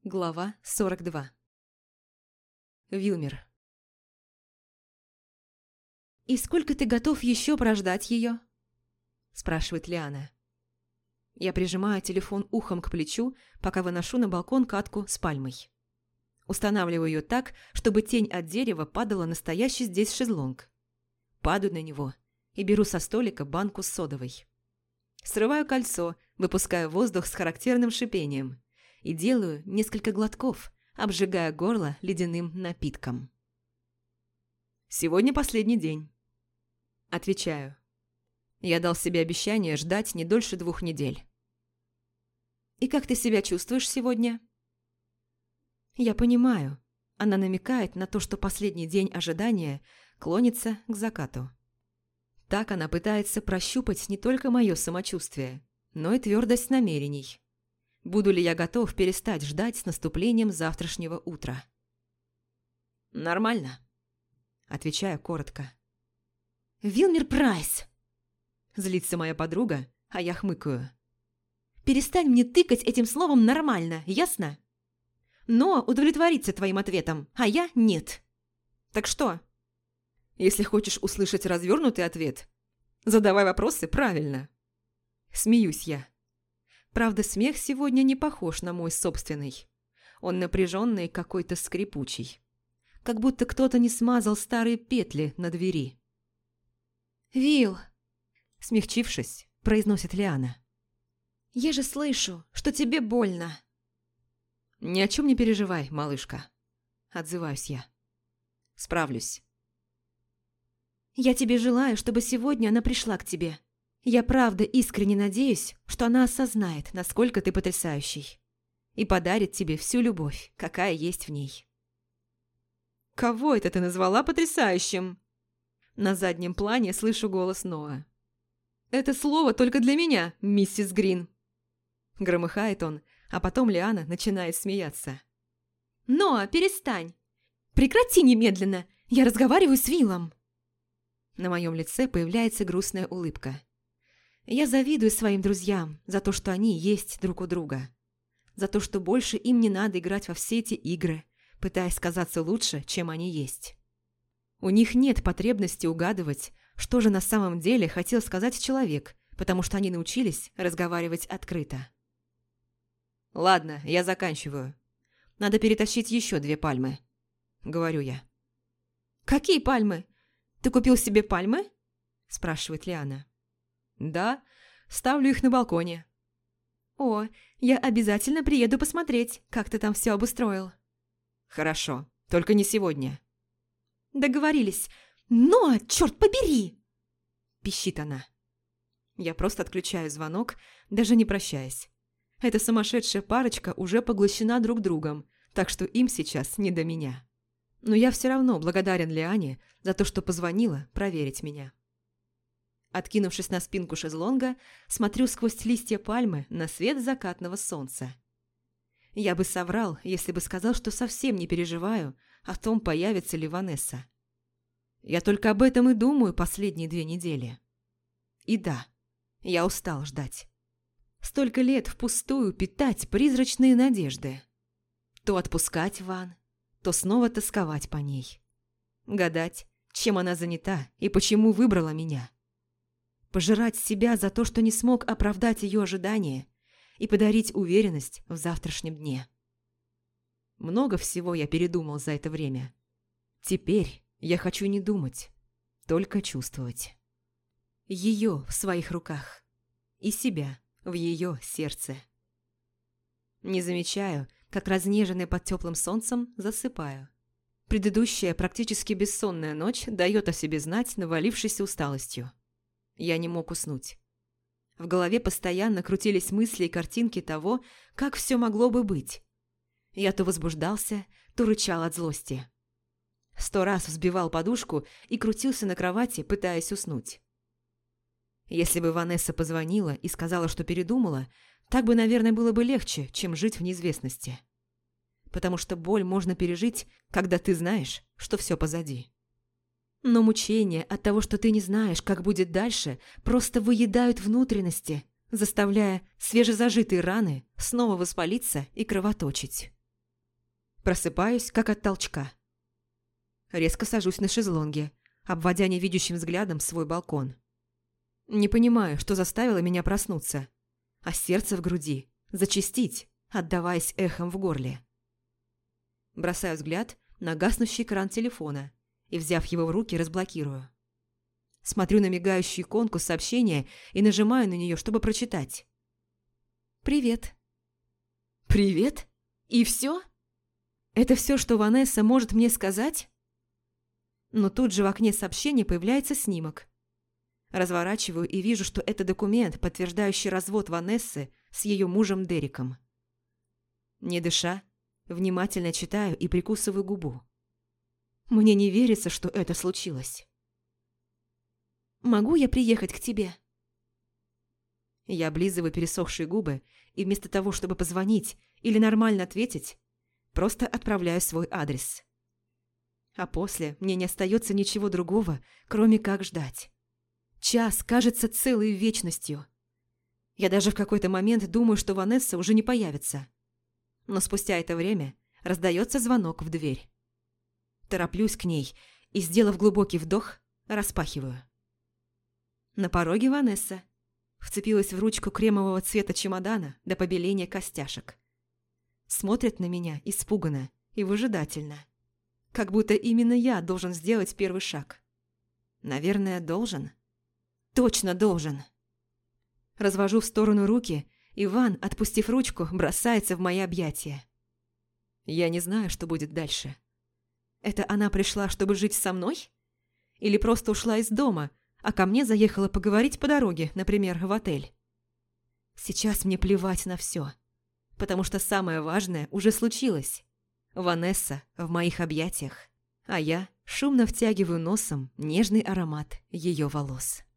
Глава 42. Вилмер. «И сколько ты готов еще прождать ее?» – спрашивает Лиана. Я прижимаю телефон ухом к плечу, пока выношу на балкон катку с пальмой. Устанавливаю ее так, чтобы тень от дерева падала на стоящий здесь шезлонг. Падаю на него и беру со столика банку с содовой. Срываю кольцо, выпускаю воздух с характерным шипением и делаю несколько глотков, обжигая горло ледяным напитком. «Сегодня последний день». Отвечаю. Я дал себе обещание ждать не дольше 2 недель. «И как ты себя чувствуешь сегодня?» Я понимаю. Она намекает на то, что последний день ожидания клонится к закату. Так она пытается прощупать не только мое самочувствие, но и твердость намерений. Буду ли я готов перестать ждать с наступлением завтрашнего утра? «Нормально», – отвечаю коротко. «Вилмер Прайс!» – злится моя подруга, а я хмыкаю. «Перестань мне тыкать этим словом «нормально», ясно? Но удовлетвориться твоим ответом, а я нет. Так что?» «Если хочешь услышать развернутый ответ, задавай вопросы правильно». Смеюсь я. Правда, смех сегодня не похож на мой собственный. Он напряженный, какой-то скрипучий. Как будто кто-то не смазал старые петли на двери. «Вил!» – смягчившись, произносит Лиана. «Я же слышу, что тебе больно». «Ни о чем не переживай, малышка», – отзываюсь я. «Справлюсь». «Я тебе желаю, чтобы сегодня она пришла к тебе. Я правда искренне надеюсь, что она осознает, насколько ты потрясающий, и подарит тебе всю любовь, какая есть в ней». «Кого это ты назвала потрясающим?» На заднем плане слышу голос Ноа. «Это слово только для меня, миссис Грин!» Громыхает он, а потом Лиана начинает смеяться. «Ноа, перестань! Прекрати немедленно! Я разговариваю с Виллом!» На моем лице появляется грустная улыбка. Я завидую своим друзьям за то, что они есть друг у друга. За то, что больше им не надо играть во все эти игры, пытаясь казаться лучше, чем они есть. У них нет потребности угадывать, что же на самом деле хотел сказать человек, потому что они научились разговаривать открыто. «Ладно, я заканчиваю. Надо перетащить еще 2 пальмы», — говорю я. «Какие пальмы? Ты купил себе пальмы?» — спрашивает Лиана. «Да, ставлю их на балконе». «О, я обязательно приеду посмотреть, как ты там все обустроил». «Хорошо, только не сегодня». «Договорились. Но, черт побери!» – пищит она. Я просто отключаю звонок, даже не прощаясь. Эта сумасшедшая парочка уже поглощена друг другом, так что им сейчас не до меня. Но я все равно благодарен Лиане за то, что позвонила проверить меня. Откинувшись на спинку шезлонга, смотрю сквозь листья пальмы на свет закатного солнца. Я бы соврал, если бы сказал, что совсем не переживаю о том, появится ли Ванесса. Я только об этом и думаю последние 2 недели. И да, я устал ждать. Столько лет впустую питать призрачные надежды. То отпускать Ван, то снова тосковать по ней. Гадать, чем она занята и почему выбрала меня. Пожирать себя за то, что не смог оправдать ее ожидания и подарить уверенность в завтрашнем дне. Много всего я передумал за это время. Теперь я хочу не думать, только чувствовать. Ее в своих руках и себя в ее сердце. Не замечаю, как разнеженный под теплым солнцем засыпаю. Предыдущая практически бессонная ночь дает о себе знать навалившейся усталостью. Я не мог уснуть. В голове постоянно крутились мысли и картинки того, как все могло бы быть. Я то возбуждался, то рычал от злости. 100 раз взбивал подушку и крутился на кровати, пытаясь уснуть. Если бы Ванесса позвонила и сказала, что передумала, так бы, наверное, было бы легче, чем жить в неизвестности. Потому что боль можно пережить, когда ты знаешь, что все позади. Но мучения от того, что ты не знаешь, как будет дальше, просто выедают внутренности, заставляя свежезажитые раны снова воспалиться и кровоточить. Просыпаюсь, как от толчка. Резко сажусь на шезлонге, обводя невидящим взглядом свой балкон. Не понимаю, что заставило меня проснуться, а сердце в груди зачастить, отдаваясь эхом в горле. Бросаю взгляд на гаснущий экран телефона и, взяв его в руки, разблокирую. Смотрю на мигающую иконку сообщения и нажимаю на нее, чтобы прочитать. «Привет». «Привет? И все? Это все, что Ванесса может мне сказать?» Но тут же в окне сообщения появляется снимок. Разворачиваю и вижу, что это документ, подтверждающий развод Ванессы с ее мужем Дереком. Не дыша, внимательно читаю и прикусываю губу. Мне не верится, что это случилось. «Могу я приехать к тебе?» Я облизываю пересохшие губы и вместо того, чтобы позвонить или нормально ответить, просто отправляю свой адрес. А после мне не остается ничего другого, кроме как ждать. Час кажется целой вечностью. Я даже в какой-то момент думаю, что Ванесса уже не появится. Но спустя это время раздается звонок в дверь. Тороплюсь к ней и, сделав глубокий вдох, распахиваю. На пороге Ванесса. Вцепилась в ручку кремового цвета чемодана до побеления костяшек. Смотрит на меня испуганно и выжидательно. Как будто именно я должен сделать первый шаг. Наверное, должен. Точно должен. Развожу в сторону руки, и Ван, отпустив ручку, бросается в мои объятия. Я не знаю, что будет дальше. Это она пришла, чтобы жить со мной? Или просто ушла из дома, а ко мне заехала поговорить по дороге, например, в отель? Сейчас мне плевать на все, потому что самое важное уже случилось. Ванесса в моих объятиях, а я шумно втягиваю носом нежный аромат ее волос.